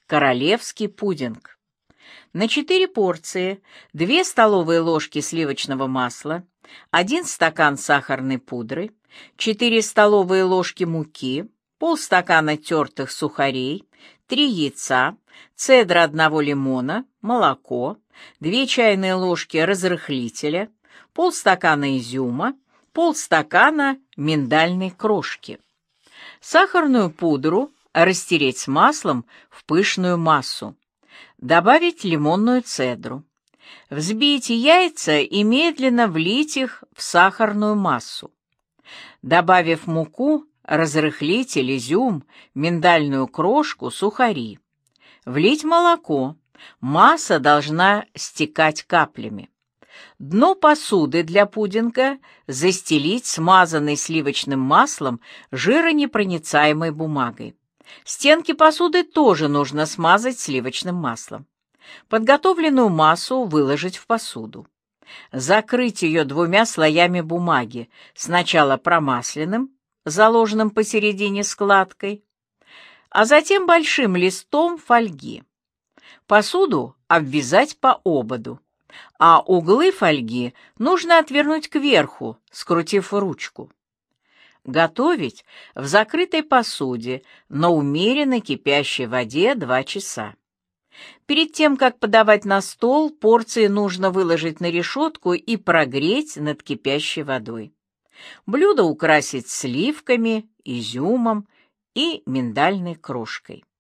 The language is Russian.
королевский пудинг. На 4 порции 2 столовые ложки сливочного масла, 1 стакан сахарной пудры, 4 столовые ложки муки, полстакана тертых сухарей, 3 яйца, цедра 1 лимона, молоко, 2 чайные ложки разрыхлителя, полстакана изюма, полстакана миндальной крошки. Сахарную пудру растереть с маслом в пышную массу. Добавить лимонную цедру. Взбить яйца и медленно влить их в сахарную массу. Добавив муку, разрыхлитель, изюм, миндальную крошку, сухари. Влить молоко. Масса должна стекать каплями. Дно посуды для пудинга застелить смазанной сливочным маслом жиронепроницаемой бумагой. Стенки посуды тоже нужно смазать сливочным маслом. Подготовленную массу выложить в посуду. Закрыть ее 2 слоями бумаги, сначала промасленным, заложенным посередине складкой, а затем большим листом фольги. Посуду обвязать по ободу, а углы фольги нужно отвернуть кверху, скрутив ручку. Готовить в закрытой посуде на умеренно кипящей воде 2 часа. Перед тем, как подавать на стол, порции нужно выложить на решетку и прогреть над кипящей водой. Блюдо украсить сливками, изюмом и миндальной крошкой.